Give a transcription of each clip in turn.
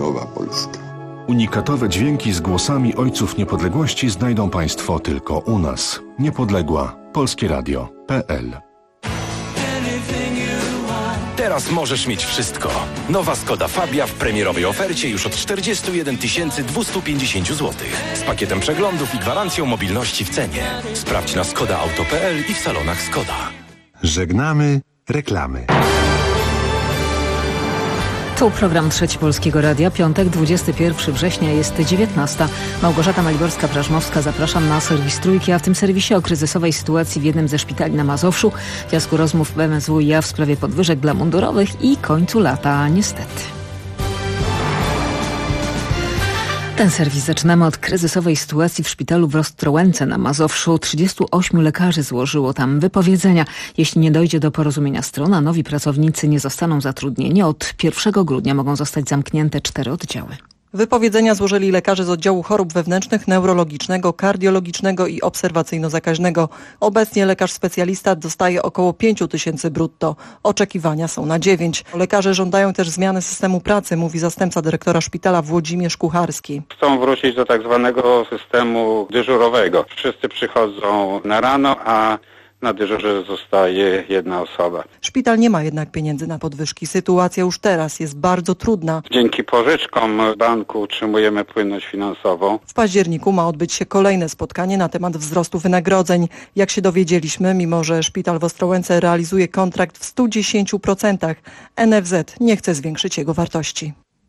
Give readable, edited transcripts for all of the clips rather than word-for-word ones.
nowa Polska. Unikatowe dźwięki z głosami ojców niepodległości znajdą Państwo tylko u nas. Niepodległa. Polskie Radio.pl. Teraz możesz mieć wszystko. Nowa Skoda Fabia w premierowej ofercie już od 41 250 zł. Z pakietem przeglądów i gwarancją mobilności w cenie. Sprawdź na skodaauto.pl i w salonach Skoda. Żegnamy reklamy. Tu program Trzeci Polskiego Radia. Piątek, 21 września, jest 19. Małgorzata Maliborska-Prażmowska. Zapraszam na serwis Trójki, a w tym serwisie o kryzysowej sytuacji w jednym ze szpitali na Mazowszu, fiasku rozmów w MSWiA w sprawie podwyżek dla mundurowych i końcu lata, niestety. Ten serwis zaczynamy od kryzysowej sytuacji w szpitalu w Ostrołęce na Mazowszu. 38 lekarzy złożyło tam wypowiedzenia. Jeśli nie dojdzie do porozumienia stron, a nowi pracownicy nie zostaną zatrudnieni, od 1 grudnia mogą zostać zamknięte 4 oddziały. Wypowiedzenia złożyli lekarze z oddziału chorób wewnętrznych, neurologicznego, kardiologicznego i obserwacyjno-zakaźnego. Obecnie lekarz specjalista dostaje około 5 000 brutto. Oczekiwania są na 9. Lekarze żądają też zmiany systemu pracy, mówi zastępca dyrektora szpitala Włodzimierz Kucharski. Chcą wrócić do tak zwanego systemu dyżurowego. Wszyscy przychodzą na rano, a na dyżurze zostaje jedna osoba. Szpital nie ma jednak pieniędzy na podwyżki. Sytuacja już teraz jest bardzo trudna. Dzięki pożyczkom banku utrzymujemy płynność finansową. W październiku ma odbyć się kolejne spotkanie na temat wzrostu wynagrodzeń. Jak się dowiedzieliśmy, mimo że szpital w Ostrołęce realizuje kontrakt w 110%, NFZ nie chce zwiększyć jego wartości.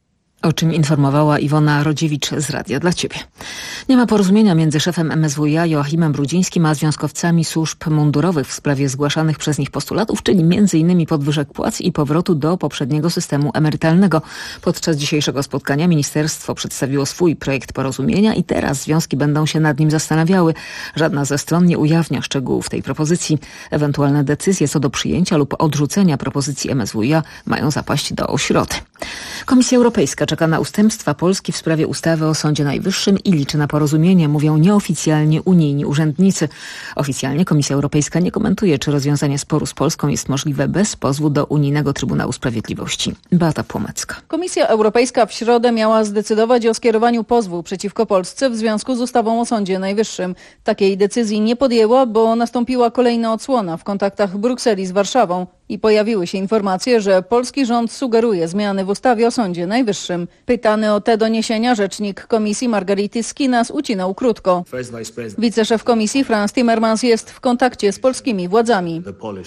O czym informowała Iwona Rodziewicz z Radia dla Ciebie. Nie ma porozumienia między szefem MSWiA Joachimem Brudzińskim a związkowcami służb mundurowych w sprawie zgłaszanych przez nich postulatów, czyli m.in. podwyżek płac i powrotu do poprzedniego systemu emerytalnego. Podczas dzisiejszego spotkania ministerstwo przedstawiło swój projekt porozumienia i teraz związki będą się nad nim zastanawiały. Żadna ze stron nie ujawnia szczegółów tej propozycji. Ewentualne decyzje co do przyjęcia lub odrzucenia propozycji MSWiA mają zapaść do środy. Komisja Europejska czeka na ustępstwa Polski w sprawie ustawy o Sądzie Najwyższym i liczy na porozumienie, mówią nieoficjalnie unijni urzędnicy. Oficjalnie Komisja Europejska nie komentuje, czy rozwiązanie sporu z Polską jest możliwe bez pozwu do Unijnego Trybunału Sprawiedliwości. Beata Płomecka. Komisja Europejska w środę miała zdecydować o skierowaniu pozwu przeciwko Polsce w związku z ustawą o Sądzie Najwyższym. Takiej decyzji nie podjęła, bo nastąpiła kolejna odsłona w kontaktach Brukseli z Warszawą i pojawiły się informacje, że polski rząd sugeruje zmiany w ustawie o Sądzie Najwyższym. Pytany o te doniesienia rzecznik Komisji Margaritis Skinas ucinał krótko. Wiceszef Komisji Frans Timmermans jest w kontakcie z polskimi władzami.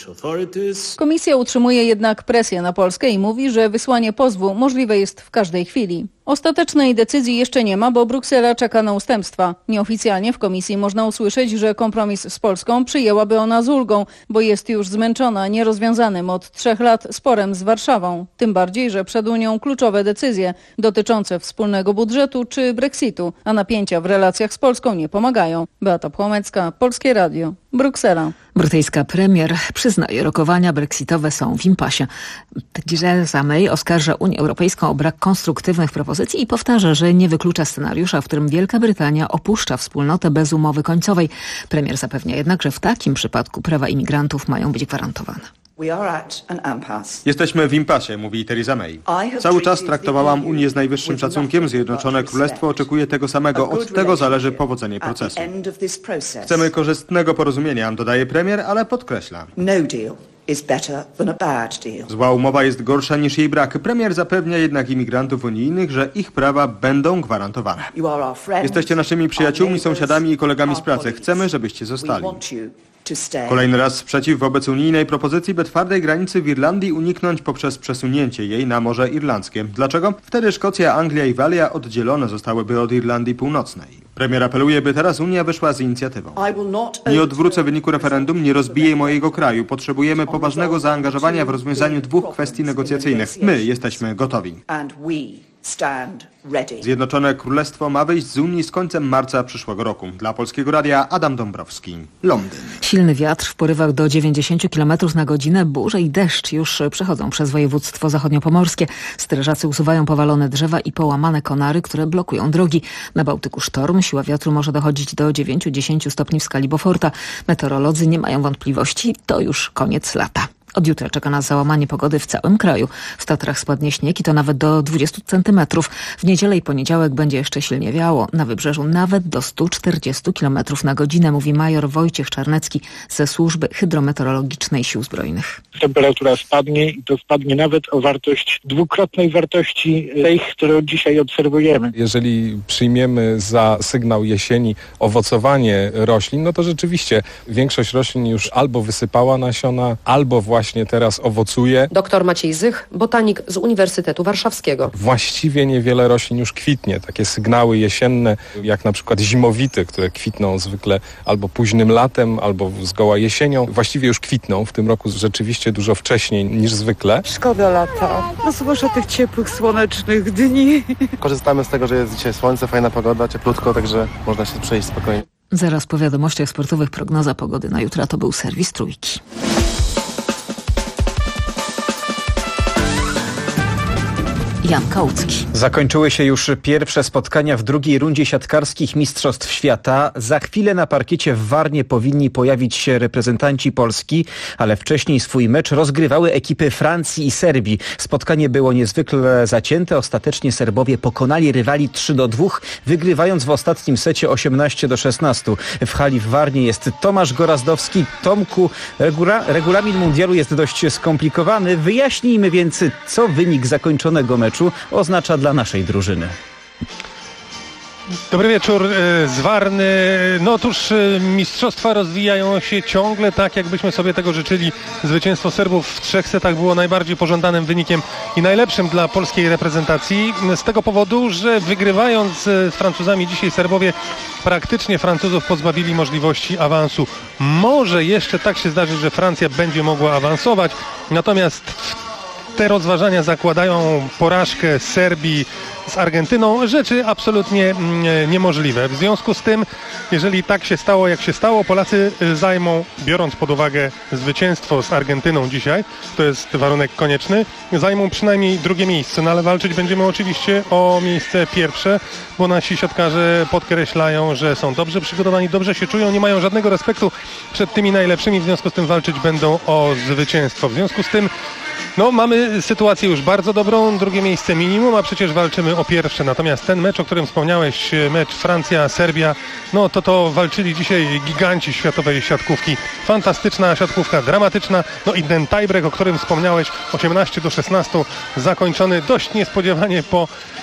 Komisja utrzymuje jednak presję na Polskę i mówi, że wysłanie pozwu możliwe jest w każdej chwili. Ostatecznej decyzji jeszcze nie ma, bo Bruksela czeka na ustępstwa. Nieoficjalnie w komisji można usłyszeć, że kompromis z Polską przyjęłaby ona z ulgą, bo jest już zmęczona nierozwiązanym od 3 lat sporem z Warszawą. Tym bardziej, że przed Unią kluczowe decyzje dotyczące wspólnego budżetu czy Brexitu, a napięcia w relacjach z Polską nie pomagają. Beata Płomecka, Polskie Radio, Bruksela. Brytyjska premier przyznaje, rokowania brexitowe są w impasie. Theresa May oskarża Unię Europejską o brak konstruktywnych propozycji i powtarza, że nie wyklucza scenariusza, w którym Wielka Brytania opuszcza wspólnotę bez umowy końcowej. Premier zapewnia jednak, że w takim przypadku prawa imigrantów mają być gwarantowane. Jesteśmy w impasie, mówi Theresa May. Cały czas traktowałam Unię z najwyższym szacunkiem. Zjednoczone Królestwo oczekuje tego samego. Od tego zależy powodzenie procesu. Chcemy korzystnego porozumienia, dodaje premier, ale podkreśla. Zła umowa jest gorsza niż jej brak. Premier zapewnia jednak imigrantów unijnych, że ich prawa będą gwarantowane. Jesteście naszymi przyjaciółmi, sąsiadami i kolegami z pracy. Chcemy, żebyście zostali. Kolejny raz sprzeciw wobec unijnej propozycji, by twardej granicy w Irlandii uniknąć poprzez przesunięcie jej na Morze Irlandzkie. Dlaczego? Wtedy Szkocja, Anglia i Walia oddzielone zostałyby od Irlandii Północnej. Premier apeluje, by teraz Unia wyszła z inicjatywą. Nie odwrócę wyniku referendum, nie rozbiję mojego kraju. Potrzebujemy poważnego zaangażowania w rozwiązaniu 2 kwestii negocjacyjnych. My jesteśmy gotowi. Zjednoczone Królestwo ma wyjść z Unii z końcem marca przyszłego roku. Dla Polskiego Radia Adam Dąbrowski, Londyn. Silny wiatr w porywach do 90 km na godzinę, burze i deszcz już przechodzą przez województwo zachodniopomorskie. Strażacy usuwają powalone drzewa i połamane konary, które blokują drogi. Na Bałtyku sztorm, siła wiatru może dochodzić do 9-10 stopni w skali Beauforta. Meteorolodzy nie mają wątpliwości, to już koniec lata. Od jutra czeka nas załamanie pogody w całym kraju. W Tatrach spadnie śnieg i to nawet do 20 centymetrów. W niedzielę i poniedziałek będzie jeszcze silnie wiało. Na wybrzeżu nawet do 140 km na godzinę, mówi major Wojciech Czarnecki ze Służby Hydrometeorologicznej Sił Zbrojnych. Temperatura spadnie i to spadnie nawet o wartość dwukrotnej wartości tej, którą dzisiaj obserwujemy. Jeżeli przyjmiemy za sygnał jesieni owocowanie roślin, no to rzeczywiście większość roślin już albo wysypała nasiona, albo właśnie teraz owocuje. Doktor Maciej Zych, botanik z Uniwersytetu Warszawskiego. Właściwie niewiele roślin już kwitnie. Takie sygnały jesienne, jak na przykład zimowity, które kwitną zwykle albo późnym latem, albo zgoła jesienią, właściwie już kwitną. W tym roku rzeczywiście dużo wcześniej niż zwykle. Szkoda lata, no zwłaszcza tych ciepłych, słonecznych dni. Korzystamy z tego, że jest dzisiaj słońce, fajna pogoda, cieplutko, także można się przejść spokojnie. Zaraz po wiadomościach sportowych prognoza pogody na jutro. To był serwis Trójki. Jan Kałucki. Zakończyły się już pierwsze spotkania w drugiej rundzie siatkarskich Mistrzostw Świata. Za chwilę na parkiecie w Warnie powinni pojawić się reprezentanci Polski, ale wcześniej swój mecz rozgrywały ekipy Francji i Serbii. Spotkanie było niezwykle zacięte. Ostatecznie Serbowie pokonali rywali 3-2, wygrywając w ostatnim secie 18-16. W hali w Warnie jest Tomasz Gorazdowski. Tomku, regulamin mundialu jest dość skomplikowany. Wyjaśnijmy więc, co wynik zakończonego meczu oznacza dla naszej drużyny. Dobry wieczór z Warny. No otóż mistrzostwa rozwijają się ciągle tak, jakbyśmy sobie tego życzyli. Zwycięstwo Serbów w 3 setach było najbardziej pożądanym wynikiem i najlepszym dla polskiej reprezentacji. Z tego powodu, że wygrywając z Francuzami dzisiaj Serbowie praktycznie Francuzów pozbawili możliwości awansu. Może jeszcze tak się zdarzy, że Francja będzie mogła awansować, natomiast te rozważania zakładają porażkę Serbii z Argentyną, rzeczy absolutnie niemożliwe. W związku z tym, jeżeli tak się stało, jak się stało, Polacy zajmą, biorąc pod uwagę zwycięstwo z Argentyną dzisiaj, to jest warunek konieczny, zajmą przynajmniej drugie miejsce, no ale walczyć będziemy oczywiście o miejsce pierwsze, bo nasi siatkarze podkreślają, że są dobrze przygotowani, dobrze się czują, nie mają żadnego respektu przed tymi najlepszymi, w związku z tym walczyć będą o zwycięstwo. W związku z tym no, mamy sytuację już bardzo dobrą, drugie miejsce minimum, a przecież walczymy o pierwsze. Natomiast ten mecz, o którym wspomniałeś, mecz Francja-Serbia, no to walczyli dzisiaj giganci światowej siatkówki. Fantastyczna siatkówka, dramatyczna. No i ten tiebreak, o którym wspomniałeś, 18-16, zakończony dość niespodziewanie po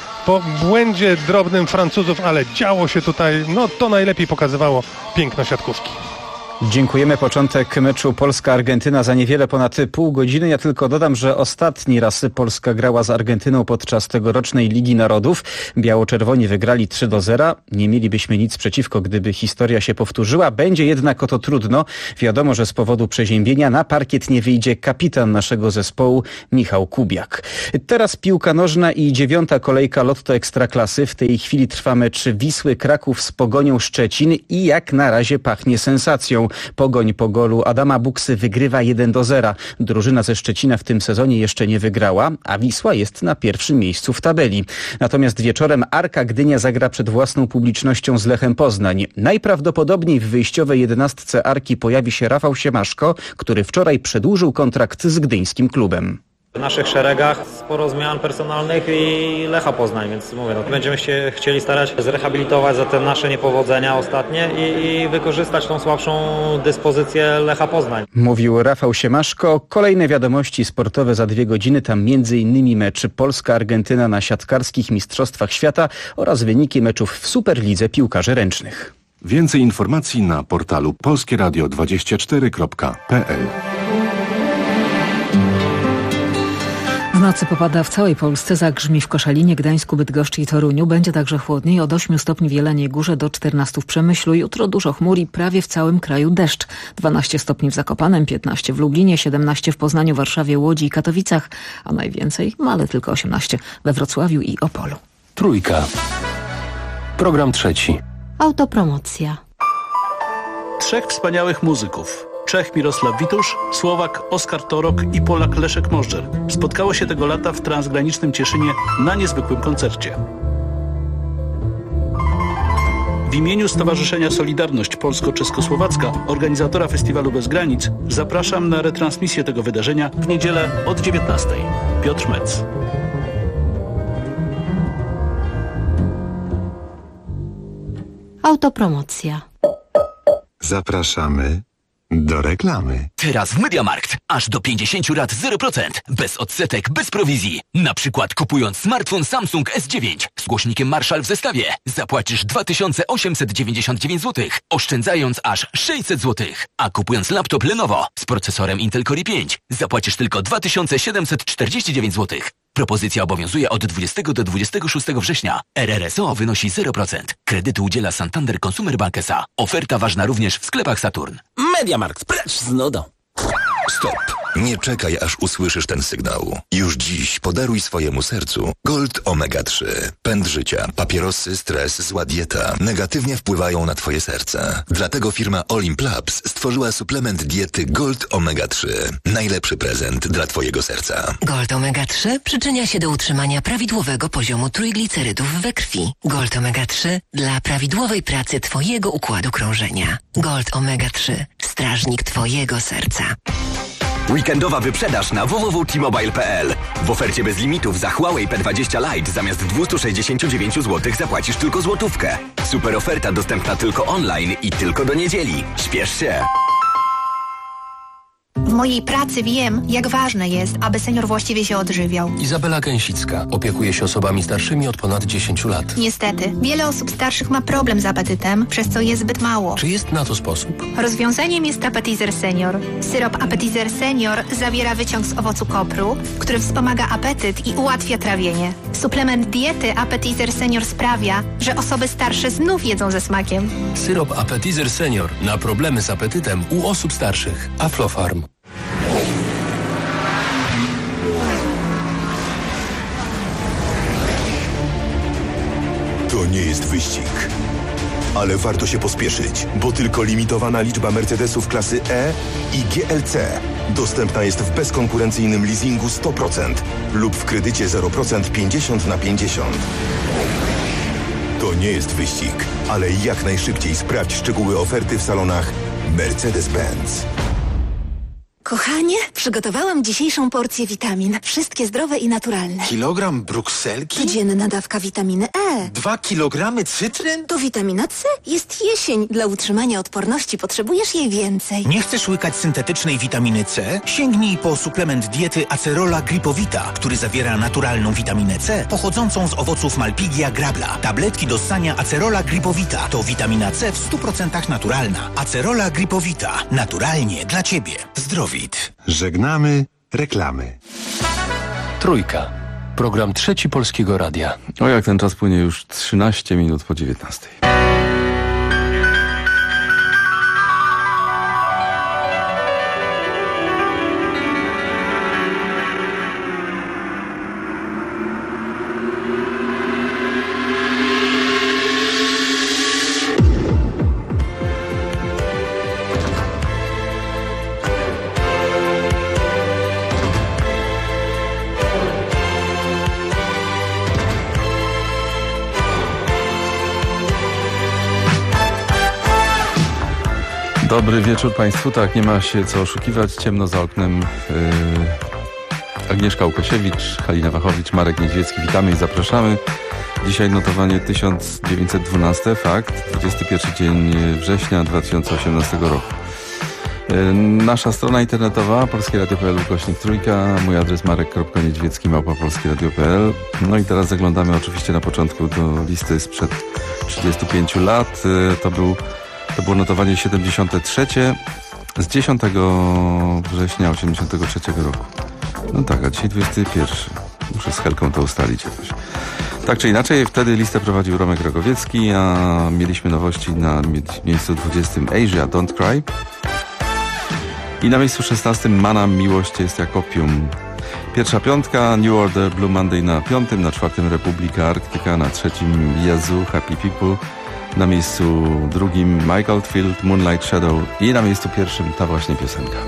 błędzie drobnym Francuzów, ale działo się tutaj, no to najlepiej pokazywało piękno siatkówki. Dziękujemy. Początek meczu Polska-Argentyna za niewiele ponad pół godziny. Ja tylko dodam, że ostatni raz Polska grała z Argentyną podczas tegorocznej Ligi Narodów. Biało-czerwoni wygrali 3-0. Nie mielibyśmy nic przeciwko, gdyby historia się powtórzyła. Będzie jednak o to trudno. Wiadomo, że z powodu przeziębienia na parkiet nie wyjdzie kapitan naszego zespołu Michał Kubiak. Teraz piłka nożna i 9. kolejka Lotto Ekstraklasy. W tej chwili trwa mecz Wisły Kraków z Pogonią Szczecin i jak na razie pachnie sensacją. Pogoń po golu Adama Buksy wygrywa 1-0. Drużyna ze Szczecina w tym sezonie jeszcze nie wygrała, a Wisła jest na pierwszym miejscu w tabeli. Natomiast wieczorem Arka Gdynia zagra przed własną publicznością z Lechem Poznań. Najprawdopodobniej w wyjściowej 11 Arki pojawi się Rafał Siemaszko, który wczoraj przedłużył kontrakt z gdyńskim klubem. W naszych szeregach sporo zmian personalnych i Lecha Poznań, więc mówię, będziemy się chcieli starać zrehabilitować za te nasze niepowodzenia ostatnie i wykorzystać tą słabszą dyspozycję Lecha Poznań. Mówił Rafał Siemaszko. Kolejne wiadomości sportowe za 2 godziny, tam m.in. mecz Polska-Argentyna na siatkarskich Mistrzostwach Świata oraz wyniki meczów w Superlidze Piłkarzy Ręcznych. Więcej informacji na portalu polskieradio24.pl. W nocy popada w całej Polsce, zagrzmi w Koszalinie, Gdańsku, Bydgoszczy i Toruniu. Będzie także chłodniej, od 8 stopni w Jeleniej Górze do 14 w Przemyślu. Jutro dużo chmur i prawie w całym kraju deszcz. 12 stopni w Zakopanem, 15 w Lublinie, 17 w Poznaniu, Warszawie, Łodzi i Katowicach, a najwięcej, ale tylko 18 we Wrocławiu i Opolu. Trójka. Program trzeci. Autopromocja. 3 wspaniałych muzyków. Czech Mirosław Witusz, Słowak Oskar Torok i Polak Leszek Możdżer spotkało się tego lata w transgranicznym Cieszynie na niezwykłym koncercie. imieniu Stowarzyszenia Solidarność Polsko-Czeskosłowacka, organizatora Festiwalu Bez Granic, zapraszam na retransmisję tego wydarzenia w niedzielę od 19:00. Piotr Metz. Autopromocja. Zapraszamy do reklamy. Teraz w MediaMarkt aż do 50 lat 0%. Bez odsetek, bez prowizji. Na przykład kupując smartfon Samsung S9 z głośnikiem Marshall w zestawie zapłacisz 2899 zł, oszczędzając aż 600 zł. A kupując laptop Lenovo z procesorem Intel Core i5 zapłacisz tylko 2749 zł. Propozycja obowiązuje od 20 do 26 września. RRSO wynosi 0%. Kredytu udziela Santander Consumer Bank S.A. Oferta ważna również w sklepach Saturn. MediaMarkt, precz z nudą. Stop! Nie czekaj, aż usłyszysz ten sygnał. Już dziś podaruj swojemu sercu Gold Omega 3. Pęd życia, papierosy, stres, zła dieta negatywnie wpływają na twoje serce. Dlatego firma Olimp Labs stworzyła suplement diety Gold Omega 3. Najlepszy prezent dla twojego serca. Gold Omega 3 przyczynia się do utrzymania prawidłowego poziomu trójglicerydów we krwi. Gold Omega 3 dla prawidłowej pracy twojego układu krążenia. Gold Omega 3. Strażnik twojego serca. Weekendowa wyprzedaż na www.t-mobile.pl. W ofercie bez limitów za Huawei P20 Lite zamiast 269 zł zapłacisz tylko złotówkę. Super oferta dostępna tylko online i tylko do niedzieli. Śpiesz się! W mojej pracy wiem, jak ważne jest, aby senior właściwie się odżywiał. Izabela Gęsicka opiekuje się osobami starszymi od ponad 10 lat. Niestety, wiele osób starszych ma problem z apetytem, przez co je zbyt mało. Czy jest na to sposób? Rozwiązaniem jest Appetizer Senior. Syrop Appetizer Senior zawiera wyciąg z owocu kopru, który wspomaga apetyt i ułatwia trawienie. Suplement diety Appetizer Senior sprawia, że osoby starsze znów jedzą ze smakiem. Syrop Appetizer Senior na problemy z apetytem u osób starszych. Aflofarm. To nie jest wyścig, ale warto się pospieszyć, bo tylko limitowana liczba Mercedesów klasy E i GLC dostępna jest w bezkonkurencyjnym leasingu 100% lub w kredycie 0% 50/50. To nie jest wyścig, ale jak najszybciej sprawdź szczegóły oferty w salonach Mercedes-Benz. Kochanie, przygotowałam dzisiejszą porcję witamin. Wszystkie zdrowe i naturalne. Kilogram brukselki? Codzienna dawka witaminy E. 2 kilogramy cytryn? To witamina C. Jest jesień. Dla utrzymania odporności potrzebujesz jej więcej. Nie chcesz łykać syntetycznej witaminy C? Sięgnij po suplement diety Acerola Gripowita, który zawiera naturalną witaminę C pochodzącą z owoców Malpighia grabla. Tabletki do ssania Acerola Gripowita to witamina C w 100% naturalna. Acerola Gripowita. Naturalnie dla Ciebie. Zdrowie. Żegnamy reklamy. Trójka. Program Trzeci Polskiego Radia. O, jak ten czas płynie, już 13 minut po 19. Dobry wieczór Państwu. Tak, nie ma się co oszukiwać. Ciemno za oknem. Agnieszka Łukasiewicz, Halina Wachowicz, Marek Niedźwiecki. Witamy i zapraszamy. Dzisiaj notowanie 1912, fakt. 21 dzień września 2018 roku. Nasza strona internetowa polskieradio.pl/trójka, mój adres marek.niedźwiecki@polskieradio.pl. No i teraz zaglądamy oczywiście na początku do listy sprzed 35 lat. To było notowanie 73 z 10 września 83 roku. No tak, a dzisiaj 21. Muszę z Helką to ustalić jakoś. Tak czy inaczej, wtedy listę prowadził Romek Ragowiecki, a mieliśmy nowości na miejscu 20 Asia, Don't Cry. I na miejscu 16 Mana, Miłość jest jak opium. Pierwsza piątka, New Order, Blue Monday na 5, na 4 Republika Arktyka, na 3 Yazoo, Happy People. Na miejscu 2 Mike Oldfield, Moonlight Shadow i na miejscu 1 ta właśnie piosenka.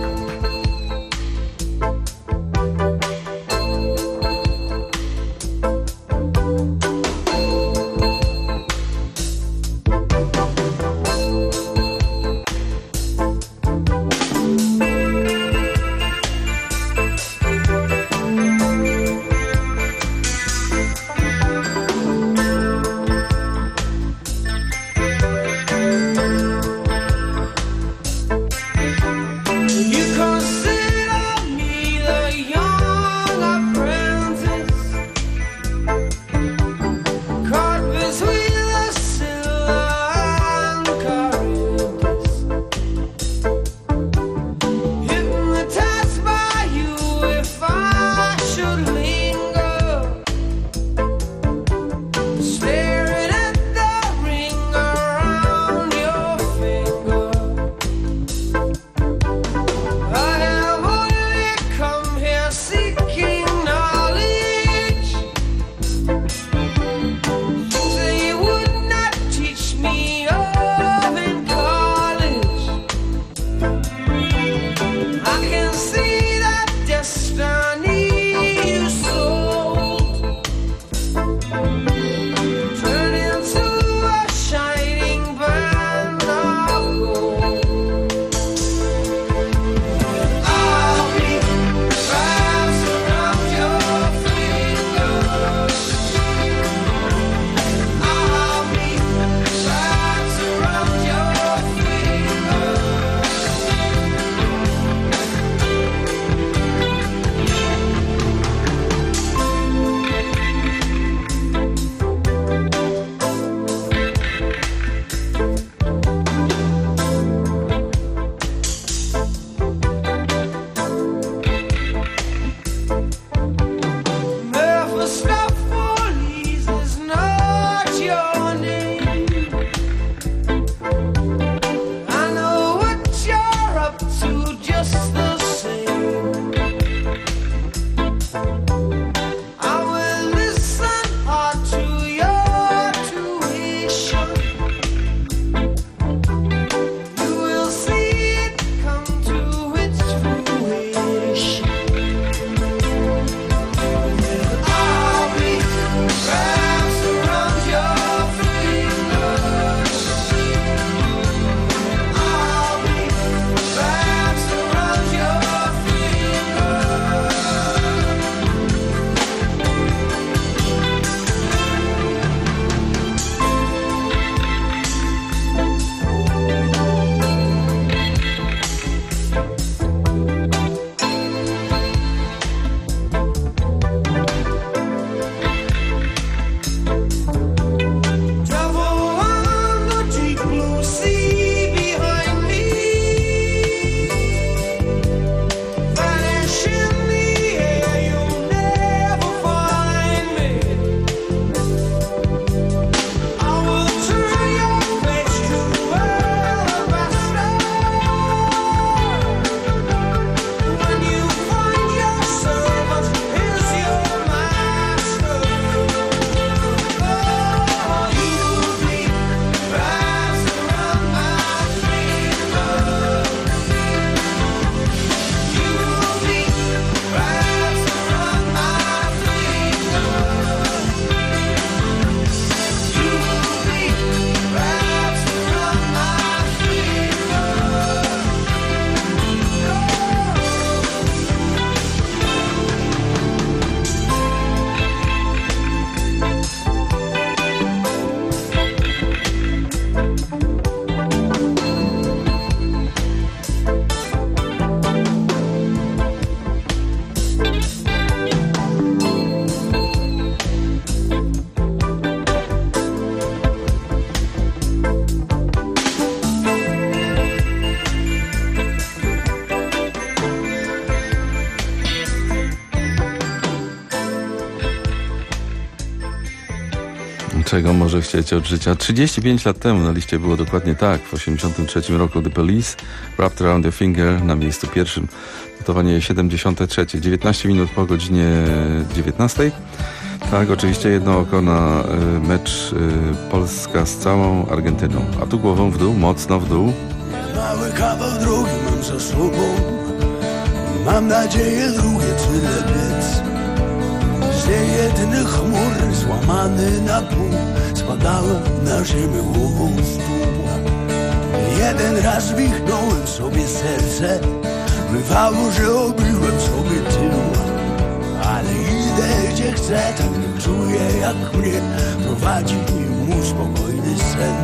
Czego może chcieć od życia? 35 lat temu na liście było dokładnie tak. W 1983 roku The Police, Wrapped Around Your Finger na miejscu pierwszym. Notowanie 73. 19 minut po godzinie 19. Tak, oczywiście jedno oko na mecz Polska z całą Argentyną. A tu głową w dół, mocno w dół. Mały kawał drogi mam za sobą. Mam nadzieję drugie tyle biec. Z niejednych chmur złamany na pół spadałem na ziemię głową w dół. Jeden raz wichnąłem sobie serce. Bywało, że obiłem sobie tył. Ale idę gdzie chcę, tak nie czuję jak mnie prowadzi mu spokojny sen.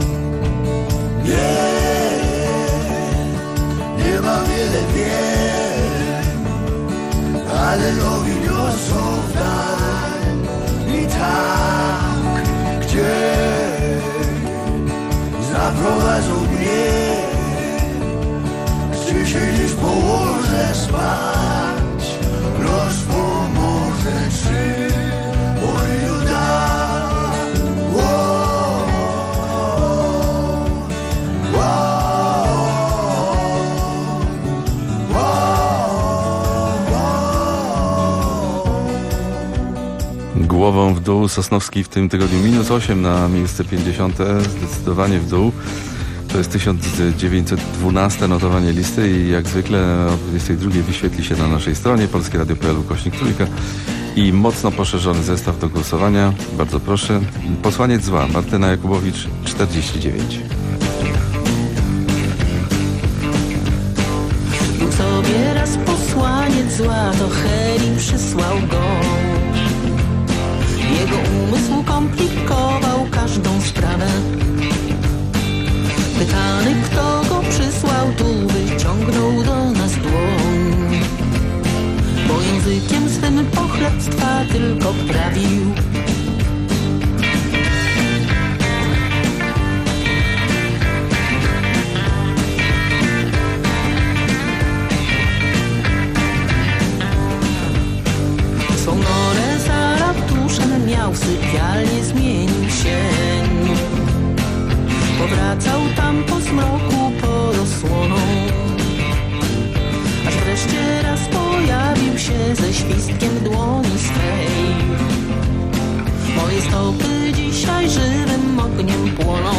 Nie ma wiele wiem, ale nowi niosą w dal. I tak, gdzie zaprowadzą mnie, gdzie się dziś położę spać, los pomoże czy ochylił da. Głową w dół, Sosnowski w tym tygodniu -8 na miejsce 50, zdecydowanie w dół. To jest 1912 notowanie listy i jak zwykle o 22 wyświetli się na naszej stronie polskieradio.pl/3 i mocno poszerzony zestaw do głosowania. Bardzo proszę. Posłaniec zła, Martyna Jakubowicz, 49. Był sobie raz posłaniec zła, to Heli przysłał go. Jego umysł komplikował każdą sprawę. Pytany, kto go przysłał, tu wyciągnął do nas dłoń, bo językiem swym pochlebstwa tylko prawił. Swą norę za ratuszem miał, sypialnie zmienił sień. Powracał tam po zmroku pod osłoną, aż wreszcie raz pojawił się ze świstkiem dłoni swej. Moje stopy dzisiaj żywym ogniem płoną.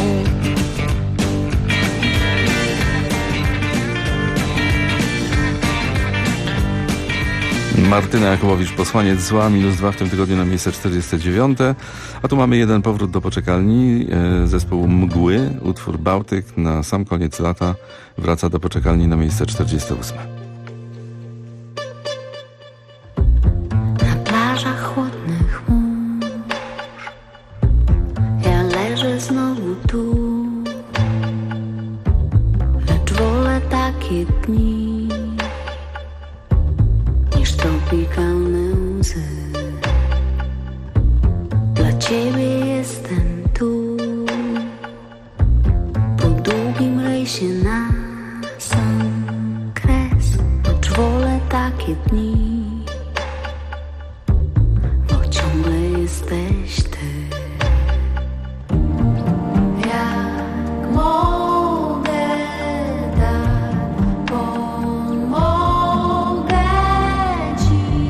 Martyna Jakubowicz, posłaniec zła, -2 w tym tygodniu na miejsce 49. A tu mamy jeden powrót do poczekalni. Zespół Mgły, utwór Bałtyk na sam koniec lata wraca do poczekalni na miejsce 48. Na plażach chłodnych mórz ja leżę znowu tu, lecz wolę takie dni niż tropikalne łzy. Dla ciebie jestem tu, po długim rejsie na sam kres, lecz wolę takie dni, bo ciągle jesteś ty. Jak mogę tak pomogę ci.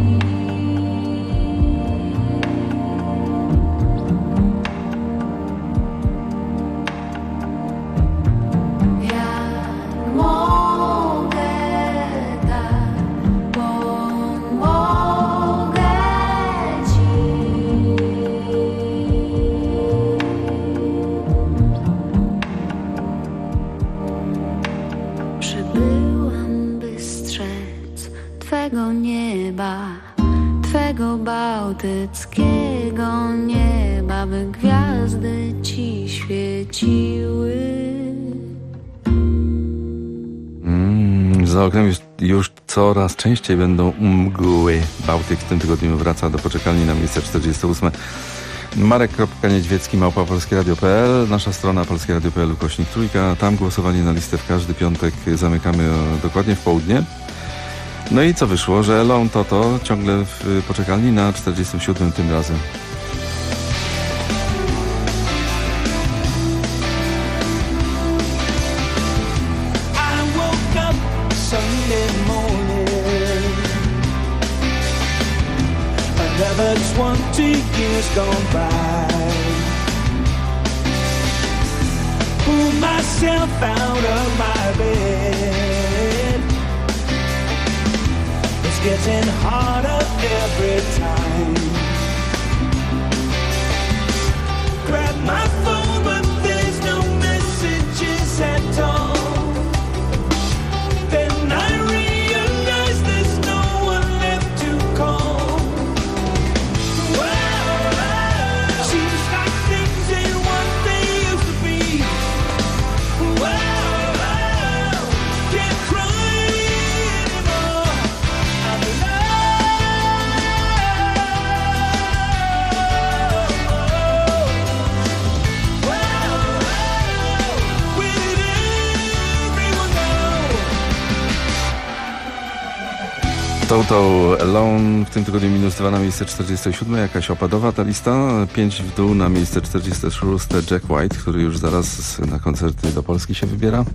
Jak mogę tak pomogę ci. Przybyłam, by strzec twego nieba, twego bałtyckiego nieba, by gwiazdy ci świeciły. Za oknem już coraz częściej będą mgły. Bałtyk w tym tygodniu wraca do poczekalni na miejsce 48. Marek.Niedźwiecki, @polskieradio.pl, nasza strona polskieradio.pl/3. Tam głosowanie na listę w każdy piątek zamykamy dokładnie w południe. No i co wyszło, że Elon Toto ciągle w poczekalni na 47 tym razem. 40 years gone by. Pull myself out of my bed. It's getting harder every time. Grab my phone, but there's no messages at all. Then I realize there's no one left to call. Well, seems like things ain't what they used to be. Well, can't cry anymore. I'm Toto Alone w tym tygodniu -2 na miejsce 47, jakaś opadowa ta lista, 5 w dół na miejsce 46 Jack White, który już zaraz na koncerty do Polski się wybiera.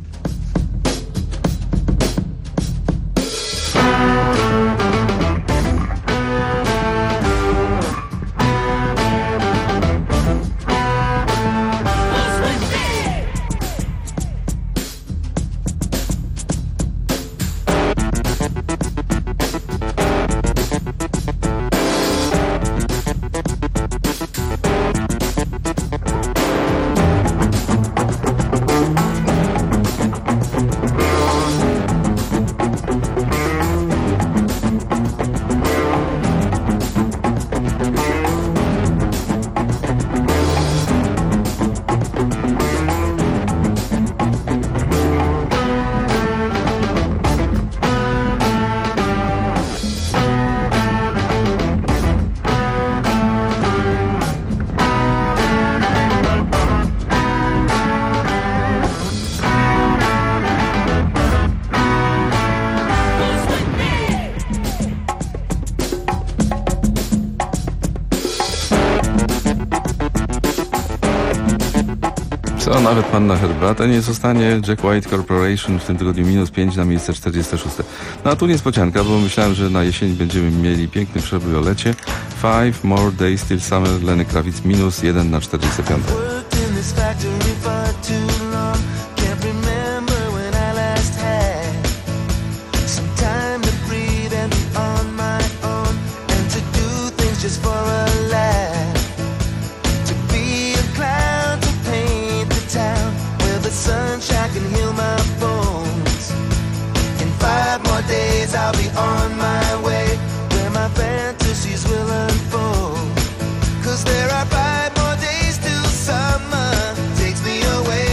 Co, nawet panna herbata nie zostanie. Jack White Corporation w tym tygodniu -5 na miejsce 46. No a tu niespodzianka, bo myślałem, że na jesień będziemy mieli piękny przebój o lecie. 5 More Days Till Summer, Lenny Kravitz -1 na 45. I'll be on my way, where my fantasies will unfold. 'Cause there are 5 more days till summer takes me away.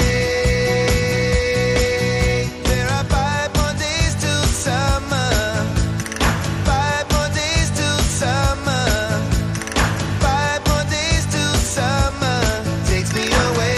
There are 5 more days till summer. 5 more days till summer. 5 more days till summer takes me away.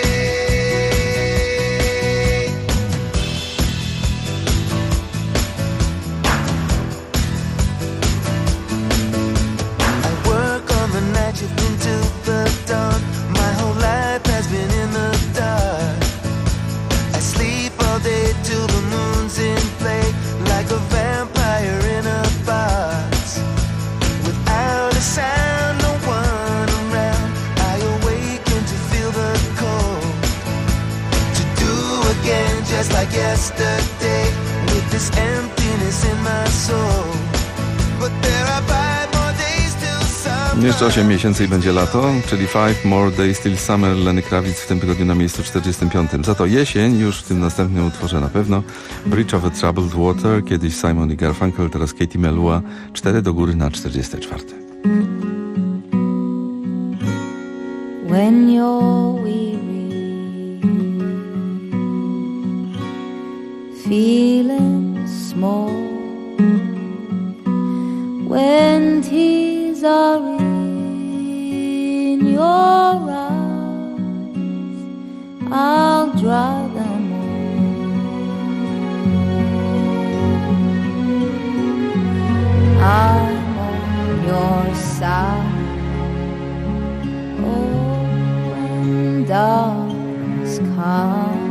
Like yesterday, with this emptiness in my soul. But there are 5 more days till summer. Jeszcze 8 miesięcy i będzie lato, czyli 5 More Days Till Summer, Lenny Kravitz w tym tygodniu na miejscu 45. Za to jesień już w tym następnym utworze na pewno. Bridge of a Troubled Water, kiedyś Simon i Garfunkel, teraz Katie Melua, 4 do góry na 44. When you're weary, feeling small, when tears are in your eyes, I'll dry them all. I'm on your side, oh, when darkness comes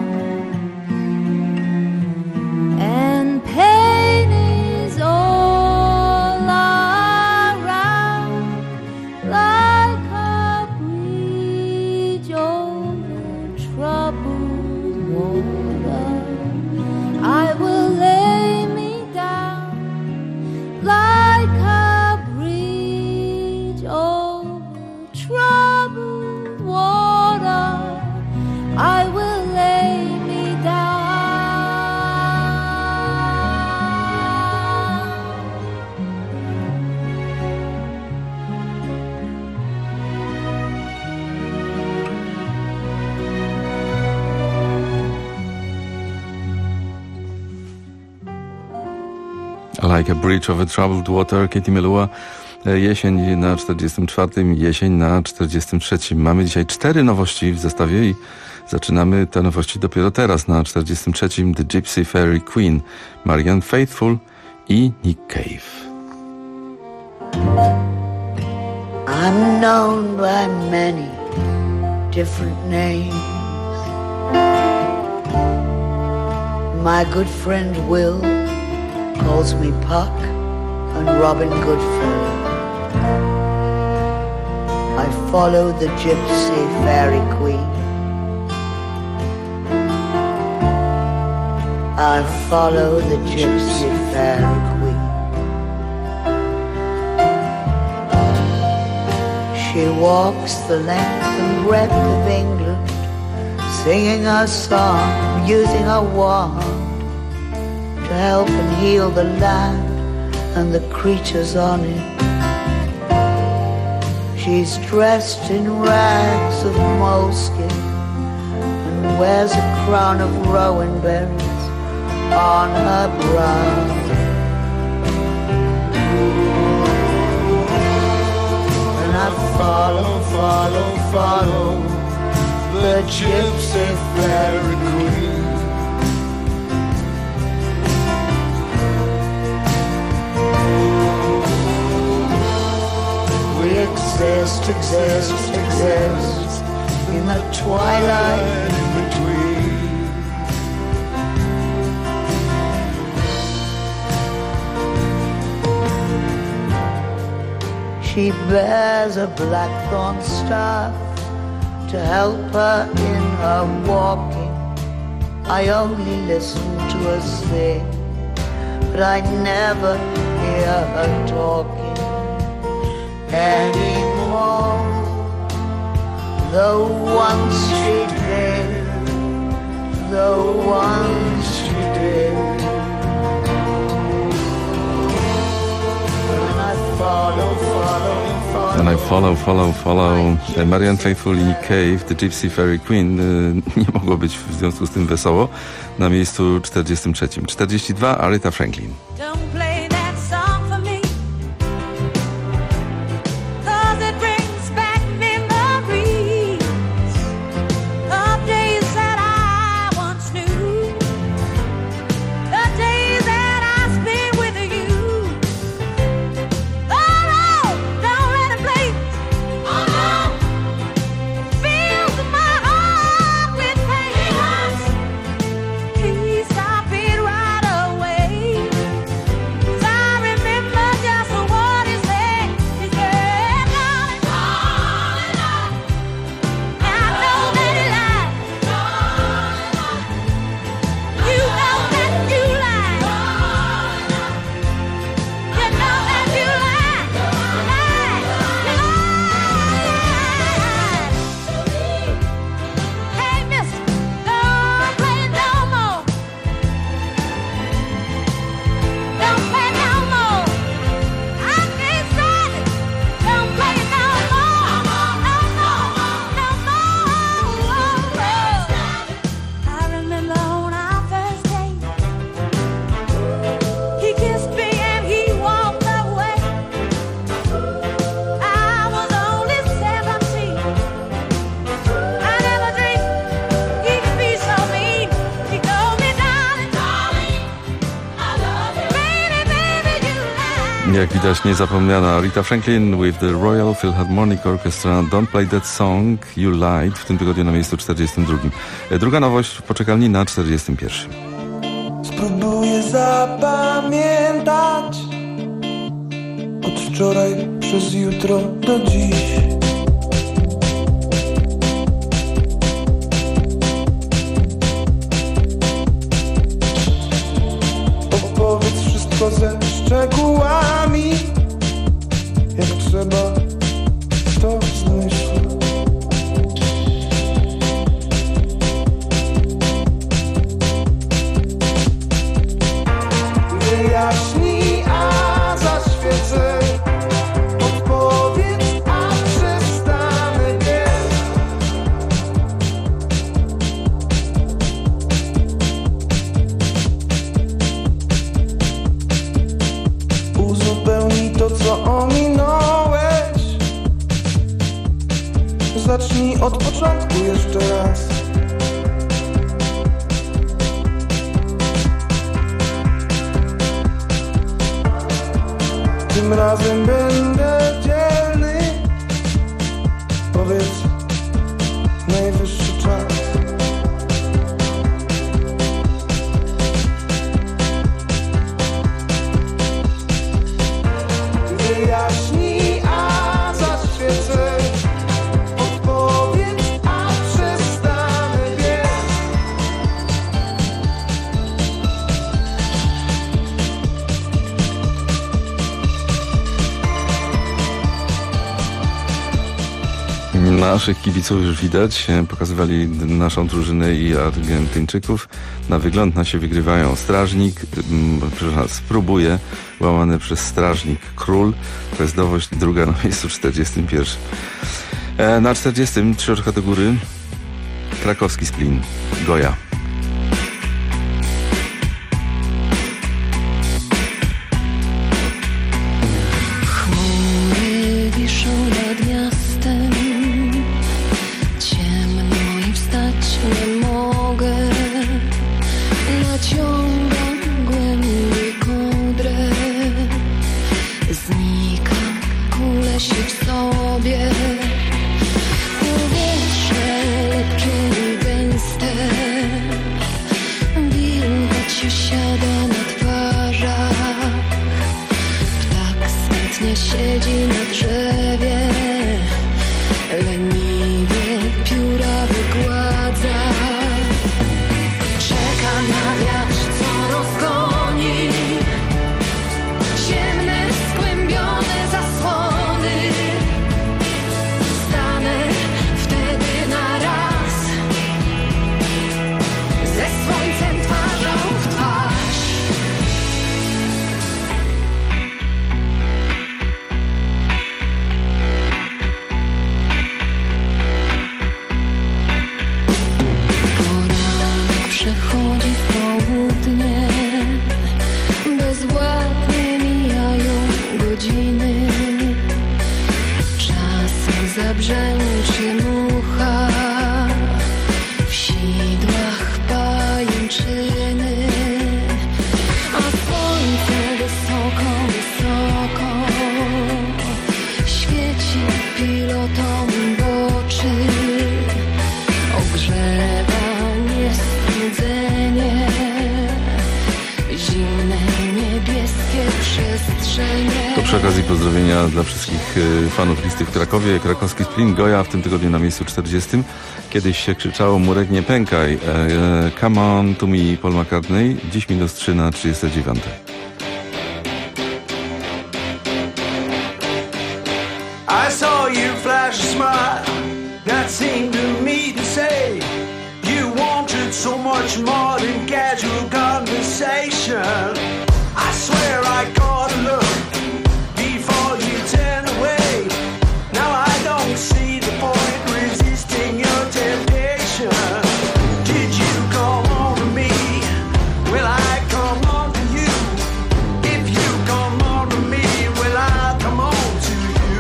and pain is all around, Like a Bridge over Troubled Water, Katie Melua. Jesień na 44, jesień na 43. Mamy dzisiaj 4 nowości w zestawie i zaczynamy te nowości dopiero teraz. Na 43 The Gypsy Fairy Queen, Marianne Faithfull i Nick Cave. I'm known by many different names. My good friend Will calls me Puck and Robin Goodfellow. I follow the Gypsy Fairy Queen. I follow the Gypsy Fairy Queen. She walks the length and breadth of England, singing a song, using a wand to help and heal the land and the creatures on it. She's dressed in rags of moleskin and wears a crown of rowan berries on her brow. And I follow, follow, follow the Gypsy Fairy Queen. We exist, exist, exist in the twilight in between. She bears a blackthorn staff to help her in her walking. I only listen to her sing, but I never hear her talking anymore. Though once she did, though once she did. And I follow, follow, follow. And I follow. Marianne Faithfull i Nick Cave, The Gypsy Fairy Queen. Nie mogło być w związku z tym wesoło. Na miejscu 43. 42 Aretha Franklin. Jak widać niezapomniana Aretha Franklin with the Royal Philharmonic Orchestra, Don't Play That Song You Lied, w tym tygodniu na miejscu 42. Druga nowość w poczekalni na 41. Spróbuję zapamiętać od wczoraj przez jutro do dziś. Opowiedz wszystko ze szczegółami, jak trzeba, to zmyśl. Wyjaśnij, a zaświecę. Odpowiedz, a przeczytaj. zacznij od początku jeszcze raz. Tym razem będę dzielny. Powiedz, najwyższy czas. Wyjaśnij, a zaświecę. Odpowiedz, a przestanę biec. Naszych kibiców już widać, pokazywali naszą drużynę i Argentyńczyków. Na wygląd nasi wygrywają Strażnik, spróbuje, łamane przez Strażnik Król, to jest Dowość, druga na miejscu 41. Na 40 3 oczka do góry krakowski Splin, Goja. Chmury wiszą nad miastem, ciemno i wstać nie mogę. Naciągam głębiej kołdrę, znikam, kulę się w sobie. Powietrze lekkie i gęste, wilgoć siada na twarzach. Ptak smutnie siedzi na drzewie, leniwie pióra wygładza. Czeka na wiatr, co rozgoni ciemne, skłębione zasłony. Stanę wtedy na raz ze słońcem twarzą w twarz. Poranek przechodzi w południe, bezwładnie mijają godziny. Czasem zabrzęczy mucha, w sidłach pajęczyny, a słońce wysoko, wysoko świeci pilotom w oczy. Ogrzewa niestrudzenie, zimne niebieskie przestrzenie. To przy okazji pozdrowienia dla wszystkich fanów listy w Krakowie. Krakowski Splin, Goja w tym tygodniu na miejscu 40. Kiedyś się krzyczało Murek nie pękaj. Come on to me, Paul McCartney. Dziś -3 na 39. I saw you flash a smile that seemed to me to say you wanted so much more than casual conversation. I swear I caught a look before you turned away. Now I don't see the point resisting your temptation. Did you come on to me? Will I come on to you? If you come on to me, will I come on to you?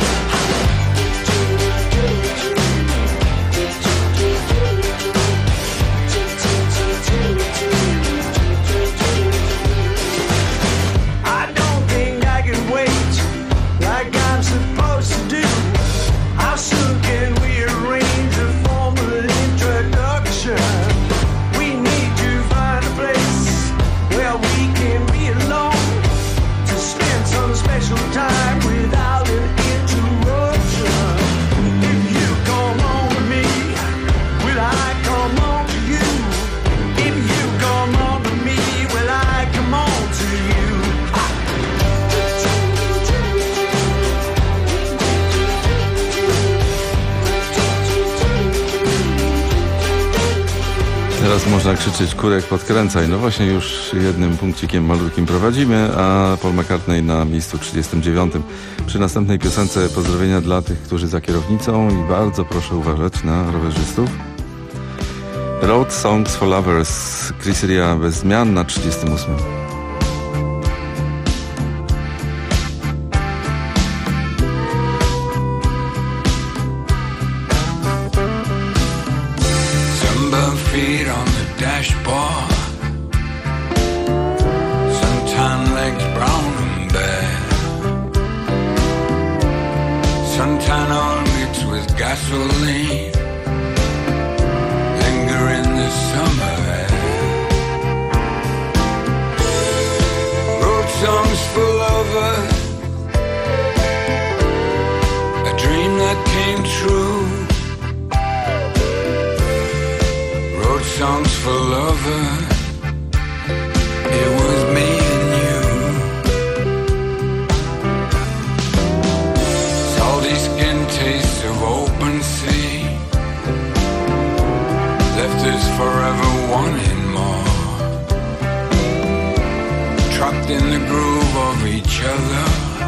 I don't think I can wait like I'm supposed to do. How soon can we arrange a formal introduction? We need to find a place where we can be alone to spend some special time without an interruption. If you come on to me, will I come on to you? If you come on to me, will I come on to you? Teraz można krzyczeć kurek podkręcaj. No właśnie już jednym punkcikiem malutkim prowadzimy, a Paul McCartney na miejscu 39. Przy następnej piosence pozdrowienia dla tych, którzy za kierownicą i bardzo proszę uważać na rowerzystów. Road Songs for Lovers, Chris Ria bez zmian na 38. feet on the dashboard. Suntan legs brown and bad. Suntan all mixed with gasoline. Linger in the summer air. Wrote songs for lovers. A dream that came true. Wrote songs for lovers. It was me and you. Salty skin taste of open sea. Left us forever wanting more. Trapped in the groove of each other.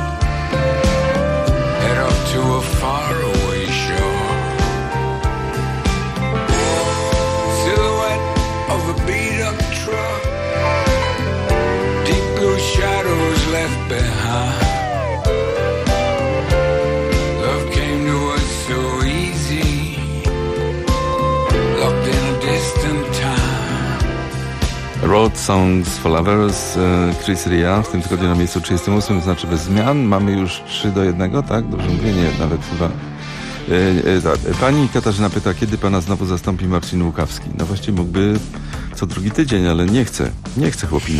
Head up to a faraway shore. Silhouette of a beat-up truck. Deep blue shadows left behind. Love came to us so easy. Locked in a distant time. Road Songs for Lovers, Chris Rea w tym tygodniu na miejscu 38, znaczy bez zmian. Mamy już 3-1, tak? Dobrze mówię? Nie, nawet chyba. Pani Katarzyna pyta, kiedy pana znowu zastąpi Marcin Łukawski? No właściwie mógłby co drugi tydzień, ale nie chce chłopina.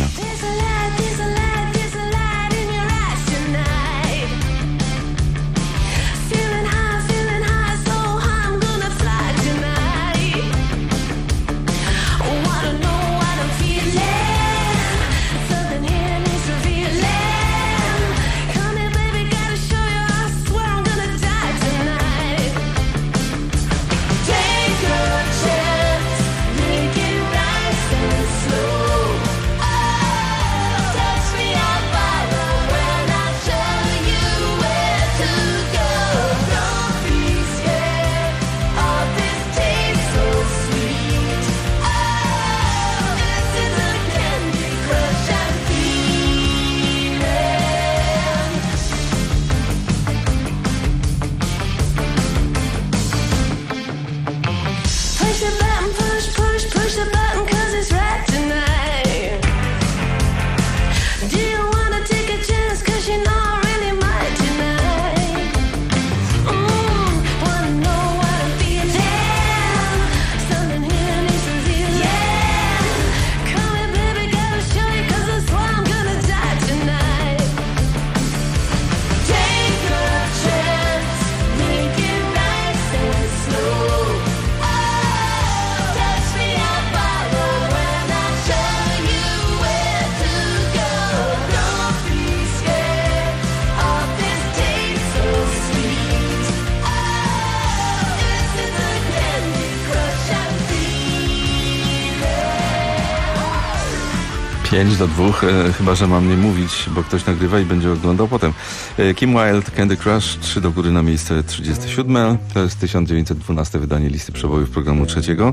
Pięć do 2, chyba że mam nie mówić, bo ktoś nagrywa i będzie oglądał potem. Kim Wilde, Candy Crush, 3 do góry na miejsce 37. To jest 1912 wydanie listy przebojów programu trzeciego.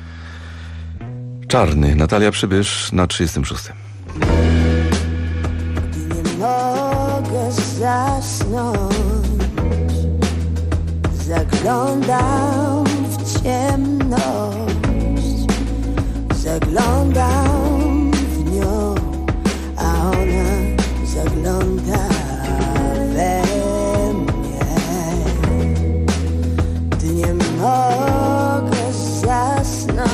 Czarny, Natalia Przybysz na 36. Nie mogę zasnąć, zaglądam w ciemność, zaglądam a ona zagląda we mnie. Gdy nie mogę zasnąć,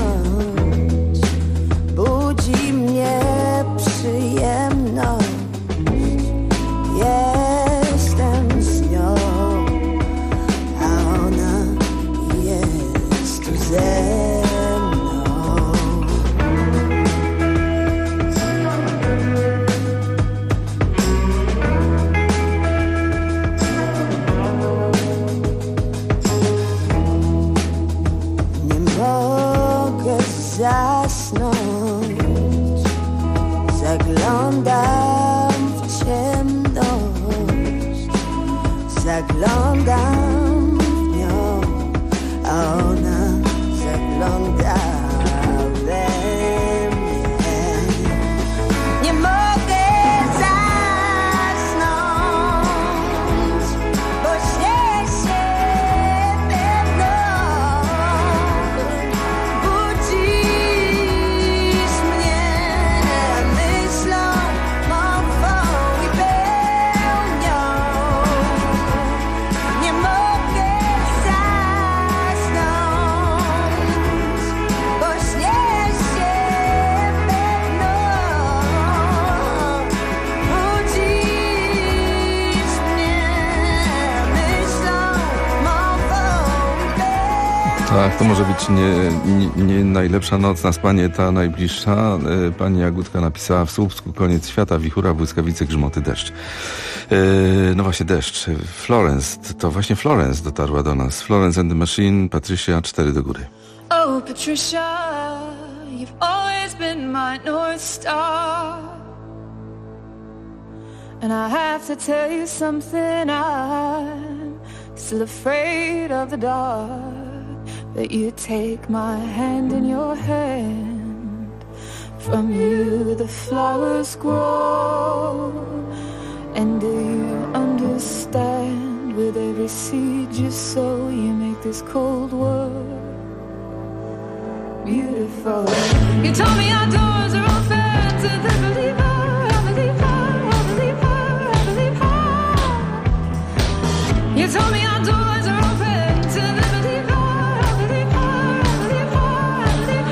budzi mnie przyjemność. Jestem z nią, a ona jest tu ze mną. Zasnąć, zaglądam w ciemność, zaglądam w nią, a ona zagląda we mnie. Nie mogę zasnąć, bo śnię się pewność, budzi Tak, to może być nie najlepsza noc na spanie, ta najbliższa. Pani Jagódka napisała: w Słupsku koniec świata, wichura, błyskawice, grzmoty, deszcz. No właśnie, deszcz. Florence, to właśnie Florence dotarła do nas. Florence and the Machine, Patricia, 4 do góry. Oh, Patricia, you've always been my North Star. And I have to tell you something, I'm still afraid of the dark. That you take my hand in your hand. From you the flowers grow. And do you understand? With every seed you sow, you make this cold world beautiful. You told me our doors are open to the believer, I believe her, I believe her, I believe her. You told me our doors are open to the believer, I believe her, I believe her, I believe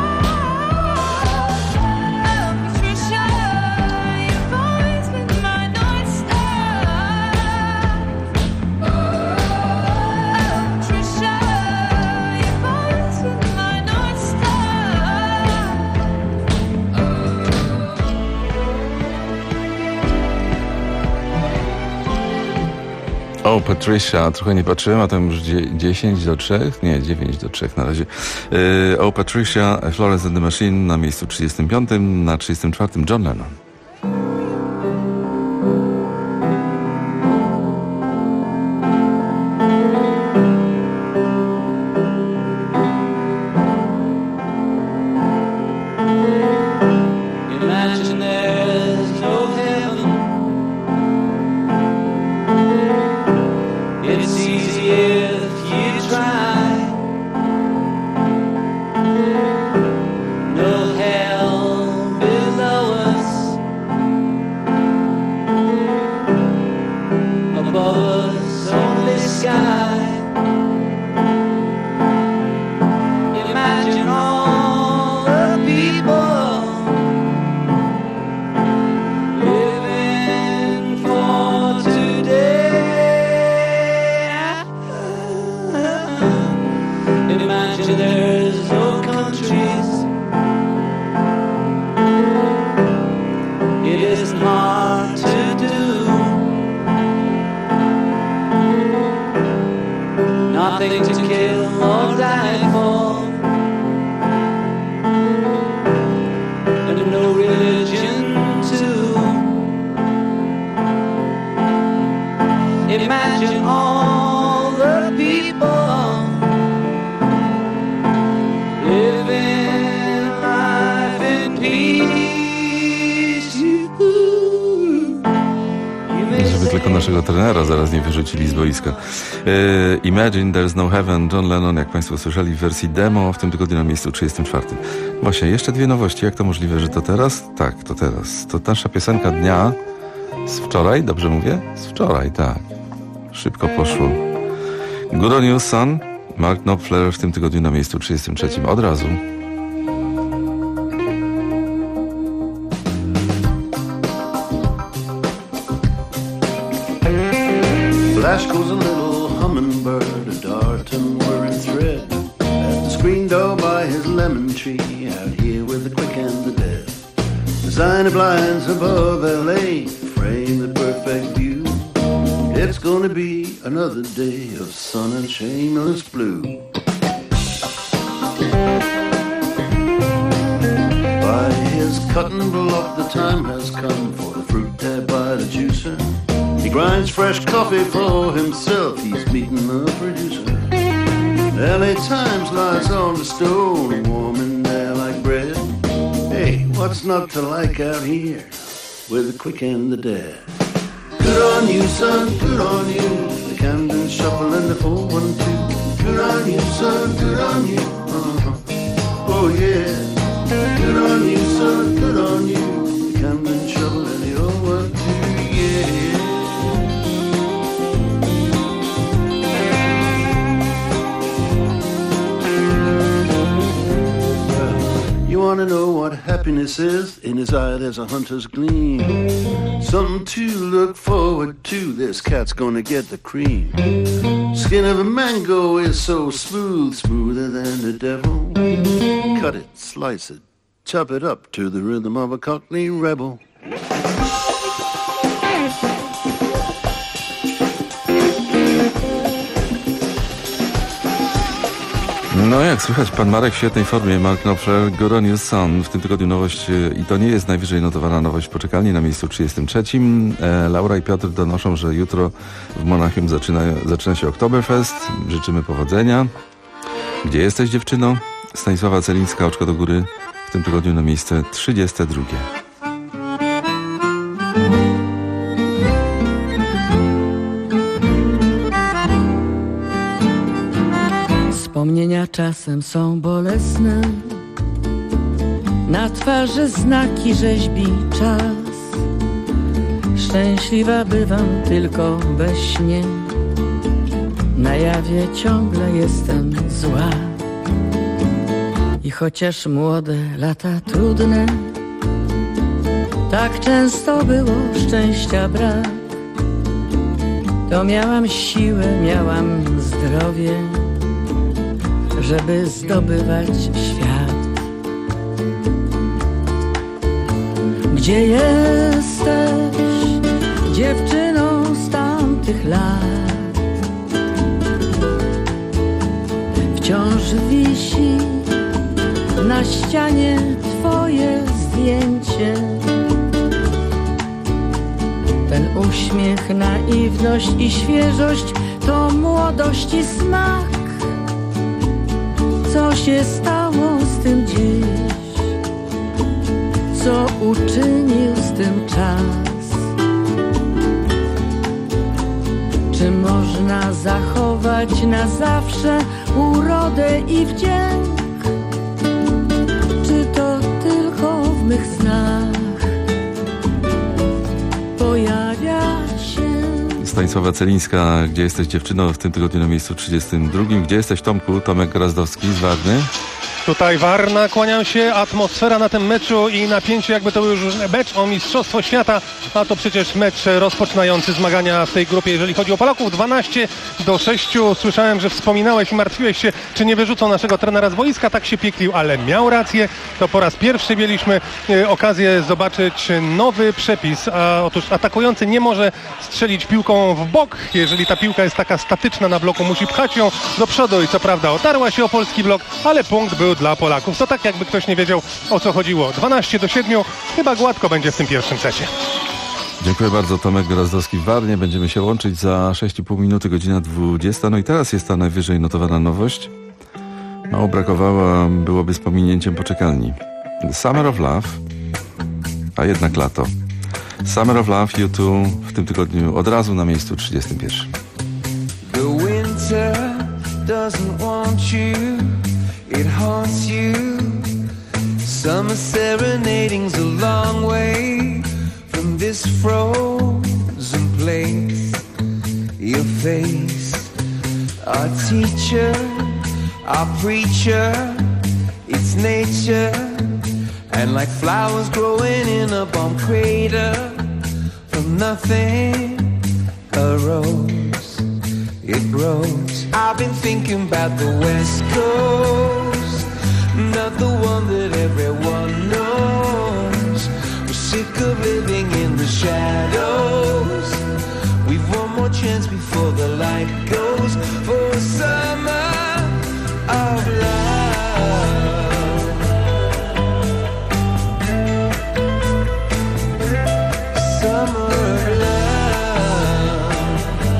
her. Oh, Patricia, you've always been my North Star. Oh, Patricia, you've always been my North Star. O, Patricia, trochę nie patrzyłem, a tam już 10 do 3, nie, 9 do 3 na razie. O, Patricia, Florence and the Machine na miejscu 35, na 34 John Lennon. Imagine there's no heaven. It's easy if you try. No hell below us. Above us only sky. Imagine all the people living for today. Imagine there's no countries. It isn't hard to do. Nothing to kill or die for. And no religion too. Imagine all the people living life in peace. Żeby tylko naszego trenera zaraz nie wyrzucili z boiska. Imagine There's No Heaven, John Lennon, jak Państwo słyszeli, w wersji demo, w tym tygodniu na miejscu 34. Właśnie, jeszcze dwie nowości. Jak to możliwe, że to teraz? Tak, to teraz. To nasza piosenka dnia z wczoraj, dobrze mówię? Z wczoraj, tak. Szybko poszło. Good on You, Son, Mark Knopfler, w tym tygodniu na miejscu 33. Od razu. Flash goes a little hummingbird, a dart and whirring thread, at the screen door by his lemon tree, out here with the quick and the dead. Designer blinds above LA frame the perfect view. It's gonna be another day of sun and shameless blue. By his cutting block the time has come for the fruit tab by the juicer. He grinds fresh coffee for himself, he's meeting the producer. LA Times lies on the stone, warm in there like bread. Hey, what's not to like out here with the quick and the dead? Good on you, son, good on you. The Camden Shuffle and the 412. Good on you, son, good on you. Oh yeah. Good on you, son, good on you. The Camden Shuffle and the 012, yeah. You wanna know what happiness is? In his eye there's a hunter's gleam. Something to look forward to, this cat's gonna get the cream. Skin of a mango is so smooth, smoother than the devil. Cut it, slice it, chop it up to the rhythm of a Cockney rebel. No jak słychać, pan Marek w świetnej formie, Mark Knopfler, Good on Your Son. W tym tygodniu nowość, i to nie jest najwyżej notowana nowość w poczekalni, na miejscu 33. Laura i Piotr donoszą, że jutro w Monachium zaczyna się Oktoberfest. Życzymy powodzenia. Gdzie jesteś, dziewczyno? Stanisława Celińska, Oczko do góry, w tym tygodniu na miejsce 32. Wspomnienia czasem są bolesne, na twarzy znaki rzeźbi czas. Szczęśliwa bywam tylko we śnie, na jawie ciągle jestem zła. I chociaż młode lata trudne, tak często było szczęścia brak, to miałam siłę, miałam zdrowie, żeby zdobywać świat. Gdzie jesteś, dziewczyno z tamtych lat? Wciąż wisi na ścianie twoje zdjęcie. Ten uśmiech, naiwność i świeżość to młodości smak. Co się stało z tym dziś? Co uczynił z tym czas? Czy można zachować na zawsze urodę i wdzięk? Czy to tylko w mych snach pojawia się? Stanisława Celińska, Gdzie jesteś, dziewczyno, w tym tygodniu na miejscu 32. Gdzie jesteś, Tomku? Tomek Grazdowski z Warny. Tutaj Warna, kłaniam się, atmosfera na tym meczu i napięcie, jakby to był już mecz o Mistrzostwo Świata, a to przecież mecz rozpoczynający zmagania w tej grupie, jeżeli chodzi o Polaków. 12-6. Słyszałem, że wspominałeś i martwiłeś się, czy nie wyrzucą naszego trenera z boiska, tak się pieklił, ale miał rację. To po raz pierwszy mieliśmy okazję zobaczyć nowy przepis. Otóż atakujący nie może strzelić piłką w bok, jeżeli ta piłka jest taka statyczna na bloku, musi pchać ją do przodu i co prawda otarła się o polski blok, ale punkt był dla Polaków. To tak, jakby ktoś nie wiedział, o co chodziło. 12-7. Chyba gładko będzie w tym pierwszym secie. Dziękuję bardzo, Tomek Grazdowski w Warnie. Będziemy się łączyć za 6,5 minuty, godzina 20. No i teraz jest ta najwyżej notowana nowość. Mało brakowało, byłoby z pominięciem poczekalni. Summer of Love, a jednak lato. Summer of Love, U2 w tym tygodniu od razu na miejscu 31. The winter doesn't want you, it haunts you. Summer serenading's a long way from this frozen place. Your face, our teacher, our preacher, it's nature. And like flowers growing in a bomb crater, from nothing arose, it grows. I've been thinking about the West Coast, not the one that everyone knows. We're sick of living in the shadows. We've one more chance before the light goes, for a summer of love. Summer of love.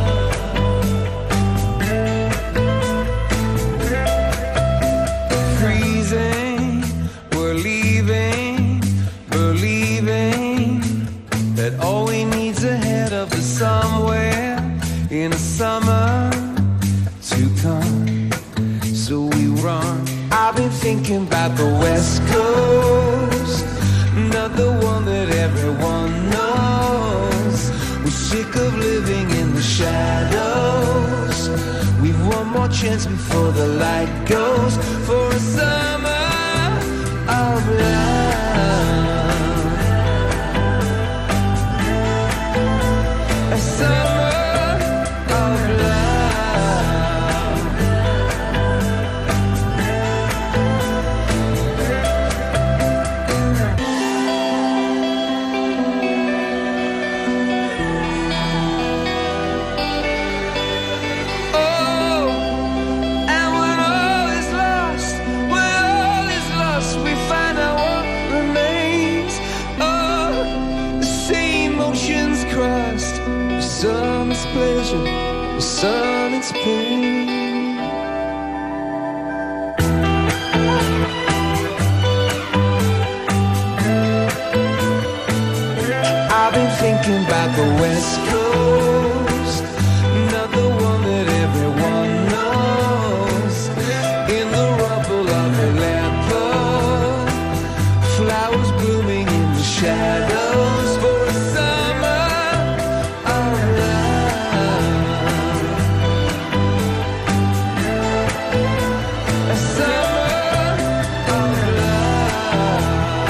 Freezing, we're leaving, believing that all we need's ahead of us somewhere in a summer to come. So we run. I've been thinking about the West Coast, not the one that everyone knows. We're sick of living in the shadows. We've one more chance before the light goes, for a summer of love. its pain. I've been thinking about the West Coast, not the one that everyone knows. In the rubble of a leopard, flowers blooming in the shadows for a summer of love. A summer of love.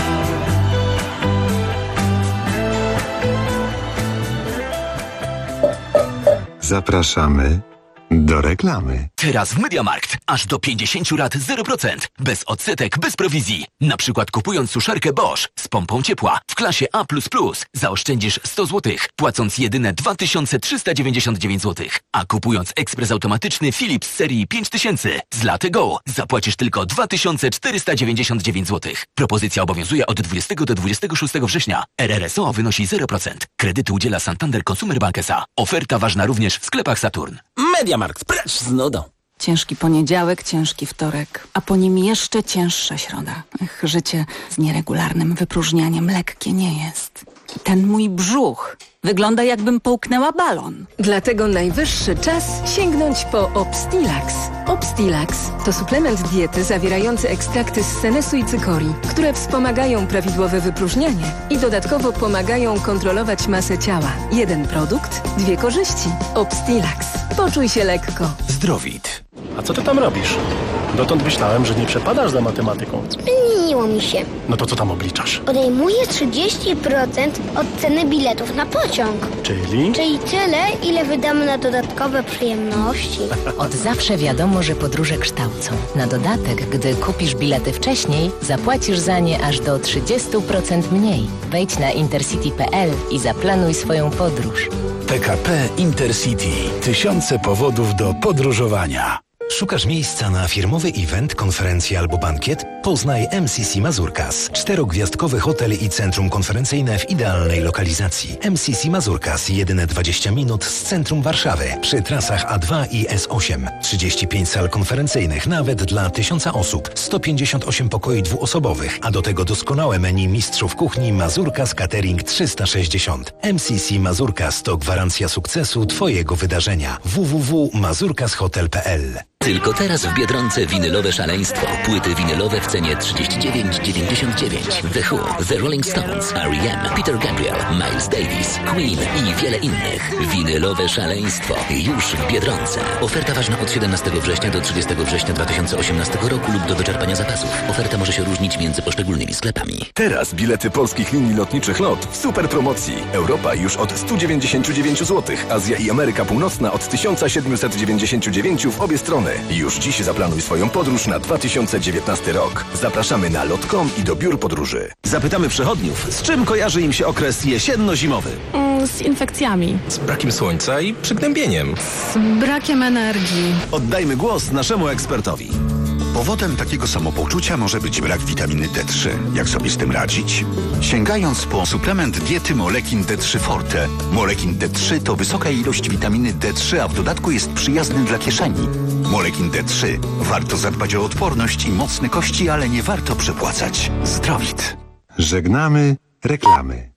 Zapraszamy do reklamy. Teraz w MediaMarkt aż do 50 lat 0%. Bez odsetek, bez prowizji. Na przykład kupując suszarkę Bosch z pompą ciepła w klasie A++, zaoszczędzisz 100 zł, płacąc jedyne 2399 zł. A kupując ekspres automatyczny Philips serii 5000 z Latte Go zapłacisz tylko 2499 zł. Propozycja obowiązuje od 20 do 26 września. RRSO wynosi 0%. Kredyty udziela Santander Consumer Bank S.A. Oferta ważna również w sklepach Saturn. MediaMarkt, precz z nudą. Ciężki poniedziałek, ciężki wtorek, a po nim jeszcze cięższa środa. Ech, życie z nieregularnym wypróżnianiem lekkie nie jest. Ten mój brzuch wygląda, jakbym połknęła balon. Dlatego najwyższy czas sięgnąć po Obstilax. Obstilax to suplement diety zawierający ekstrakty z senesu i cykorii, które wspomagają prawidłowe wypróżnianie i dodatkowo pomagają kontrolować masę ciała. Jeden produkt, dwie korzyści. Obstilax. Poczuj się lekko. Zdrowit. A co ty tam robisz? Dotąd myślałem, że nie przepadasz za matematyką. Zmieniło mi się. No to co tam obliczasz? Odejmuję 30% od ceny biletów na pociąg. Czyli? Czyli tyle, ile wydamy na dodatkowe przyjemności. Od zawsze wiadomo, że podróże kształcą. Na dodatek, gdy kupisz bilety wcześniej, zapłacisz za nie aż do 30% mniej. Wejdź na intercity.pl i zaplanuj swoją podróż. PKP Intercity. Tysiące powodów do podróżowania. Szukasz miejsca na firmowy event, konferencję albo bankiet? Poznaj MCC Mazurkas. 4-gwiazdkowy hotel i centrum konferencyjne w idealnej lokalizacji. MCC Mazurkas, jedyne 20 minut z centrum Warszawy, przy trasach A2 i S8. 35 sal konferencyjnych, nawet dla 1000 osób. 158 pokoi dwuosobowych, a do tego doskonałe menu mistrzów kuchni Mazurkas Catering 360. MCC Mazurkas to gwarancja sukcesu Twojego wydarzenia. www.mazurkashotel.pl. Tylko teraz w Biedronce winylowe szaleństwo. Płyty winylowe w cenie 39,99. The Who, The Rolling Stones, R.E.M., Peter Gabriel, Miles Davis, Queen i wiele innych. Winylowe szaleństwo. Już w Biedronce. Oferta ważna od 17 września do 30 września 2018 roku lub do wyczerpania zapasów. Oferta może się różnić między poszczególnymi sklepami. Teraz bilety polskich linii lotniczych LOT w super promocji. Europa już od 199 zł. Azja i Ameryka Północna od 1799 w obie strony. Już dziś zaplanuj swoją podróż na 2019 rok. Zapraszamy na lot.com i do biur podróży. Zapytamy przechodniów, z czym kojarzy im się okres jesienno-zimowy. Z infekcjami. Z brakiem słońca i przygnębieniem. Z brakiem energii. Oddajmy głos naszemu ekspertowi. Powodem takiego samopoczucia może być brak witaminy D3. Jak sobie z tym radzić? Sięgając po suplement diety Molekin D3 Forte. Molekin D3 to wysoka ilość witaminy D3, a w dodatku jest przyjazny dla kieszeni. Molekin D3. Warto zadbać o odporność i mocne kości, ale nie warto przepłacać. Zdrowit. Żegnamy reklamy.